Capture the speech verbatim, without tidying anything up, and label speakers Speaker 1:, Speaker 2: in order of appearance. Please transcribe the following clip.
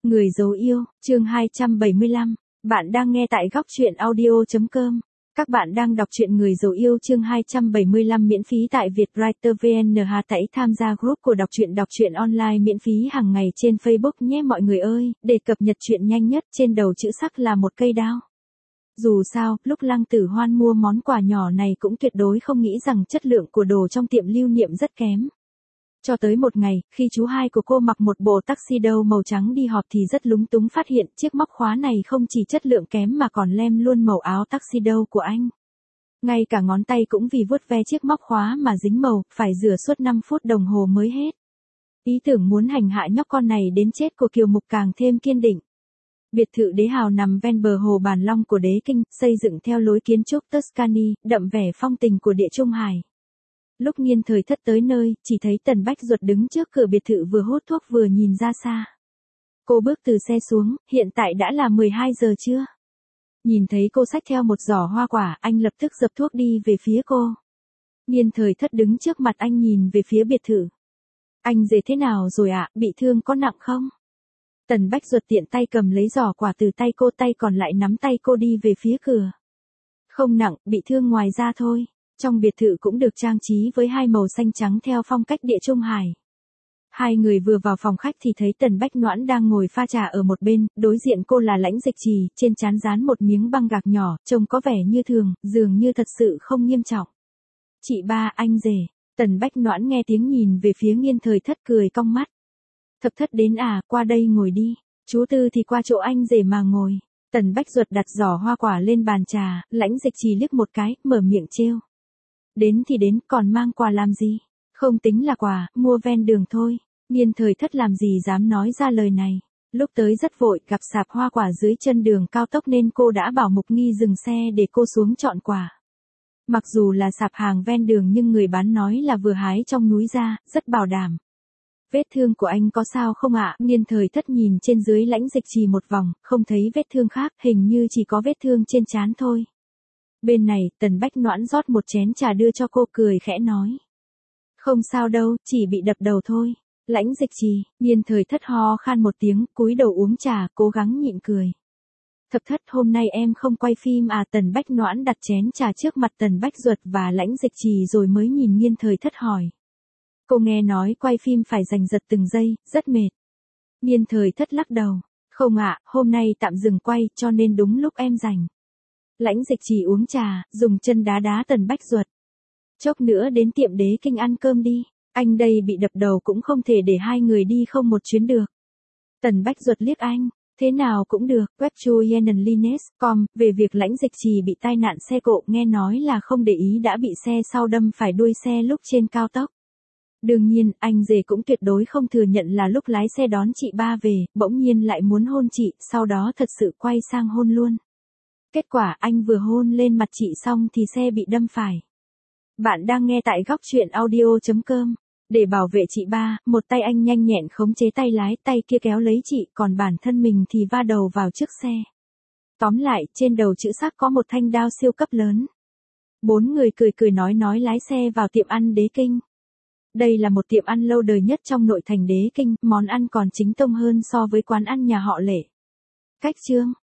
Speaker 1: Người dấu yêu, chương hai trăm bảy mươi lăm. Bạn đang nghe tại góc truyện audio chấm com. Các bạn đang đọc truyện Người dấu yêu chương hai trăm bảy mươi lăm miễn phí tại Vietwriter vê en. Hãy tham gia group của đọc truyện đọc truyện online miễn phí hàng ngày trên Facebook nhé mọi người ơi, để cập nhật truyện nhanh nhất. Trên đầu chữ sắc là một cây đao. Dù sao, lúc Lăng Tử Hoan mua món quà nhỏ này cũng tuyệt đối không nghĩ rằng chất lượng của đồ trong tiệm lưu niệm rất kém. Cho tới một ngày, khi chú hai của cô mặc một bộ tuxedo màu trắng đi họp thì rất lúng túng phát hiện chiếc móc khóa này không chỉ chất lượng kém mà còn lem luôn màu áo tuxedo của anh. Ngay cả ngón tay cũng vì vuốt ve chiếc móc khóa mà dính màu, phải rửa suốt năm phút đồng hồ mới hết. Ý tưởng muốn hành hạ nhóc con này đến chết của Kiều Mục càng thêm kiên định. Biệt thự đế hào nằm ven bờ hồ Bàn Long của Đế Kinh, xây dựng theo lối kiến trúc Tuscany, đậm vẻ phong tình của Địa Trung Hải. Lúc Nghiên Thời Thất tới nơi, chỉ thấy Tần Bách Duật đứng trước cửa biệt thự vừa hút thuốc vừa nhìn ra xa. Cô bước từ xe xuống, hiện tại đã là mười hai giờ trưa. Nhìn thấy cô xách theo một giỏ hoa quả, anh lập tức dập thuốc đi về phía cô. Nghiên Thời Thất đứng trước mặt anh nhìn về phía biệt thự. Anh dề thế nào rồi ạ, bị thương có nặng không? Tần Bách Duật tiện tay cầm lấy giỏ quả từ tay cô, tay còn lại nắm tay cô đi về phía cửa. Không nặng, bị thương ngoài da thôi. Trong biệt thự cũng được trang trí với hai màu xanh trắng theo phong cách Địa Trung Hải. Hai người vừa vào phòng khách thì thấy Tần Bách Noãn đang ngồi pha trà ở một bên, đối diện cô là Lãnh Dịch Trì, trên trán dán một miếng băng gạc nhỏ, trông có vẻ như thường, dường như thật sự không nghiêm trọng. Chị ba, anh rể. Tần Bách Noãn nghe tiếng nhìn về phía Nghiên Thời Thất cười cong mắt. Thập Thất đến à, qua đây ngồi đi. Chú Tư thì qua chỗ anh rể mà ngồi. Tần Bách Duật đặt giỏ hoa quả lên bàn trà, Lãnh Dịch Trì liếc một cái, mở miệng trêu. Đến thì đến, còn mang quà làm gì? Không tính là quà, mua ven đường thôi. Nghiên Thời Thất làm gì dám nói ra lời này. Lúc tới rất vội, gặp sạp hoa quả dưới chân đường cao tốc nên cô đã bảo Mục Nghi dừng xe để cô xuống chọn quà. Mặc dù là sạp hàng ven đường nhưng người bán nói là vừa hái trong núi ra, rất bảo đảm. Vết thương của anh có sao không ạ? Nghiên Thời Thất nhìn trên dưới Lãnh Dịch Trì một vòng, không thấy vết thương khác, hình như chỉ có vết thương trên trán thôi. Bên này, Tần Bách Noãn rót một chén trà đưa cho cô, cười khẽ nói. Không sao đâu, chỉ bị đập đầu thôi. Lãnh Dịch Trì, Nghiên Thời Thất ho khan một tiếng, cúi đầu uống trà, cố gắng nhịn cười. Thập Thất, hôm nay em không quay phim à? Tần Bách Noãn đặt chén trà trước mặt Tần Bách Duật và Lãnh Dịch Trì rồi mới nhìn Nghiên Thời Thất hỏi. Cô nghe nói quay phim phải giành giật từng giây, rất mệt. Nghiên Thời Thất lắc đầu. Không ạ, hôm nay tạm dừng quay cho nên đúng lúc em rảnh. Lãnh Dịch Trì uống trà, dùng chân đá đá Tần Bách Duật. Chốc nữa đến tiệm Đế Kinh ăn cơm đi, anh đây bị đập đầu cũng không thể để hai người đi không một chuyến được. Tần Bách Duật liếc anh, thế nào cũng được. Web Julianlines chấm com, về việc Lãnh Dịch Trì bị tai nạn xe cộ, nghe nói là không để ý đã bị xe sau đâm phải đuôi xe lúc trên cao tốc. Đương nhiên, anh rể cũng tuyệt đối không thừa nhận là lúc lái xe đón chị ba về, bỗng nhiên lại muốn hôn chị, sau đó thật sự quay sang hôn luôn. Kết quả anh vừa hôn lên mặt chị xong thì xe bị đâm phải. Bạn đang nghe tại góc truyện audio chấm com. Để bảo vệ chị ba, một tay anh nhanh nhẹn khống chế tay lái, tay kia kéo lấy chị, còn bản thân mình thì va đầu vào trước xe. Tóm lại, trên đầu chữ sắc có một thanh đao siêu cấp lớn. Bốn người cười cười nói nói lái xe vào tiệm ăn Đế Kinh. Đây là một tiệm ăn lâu đời nhất trong nội thành Đế Kinh, món ăn còn chính tông hơn so với quán ăn nhà họ Lệ. Cách chương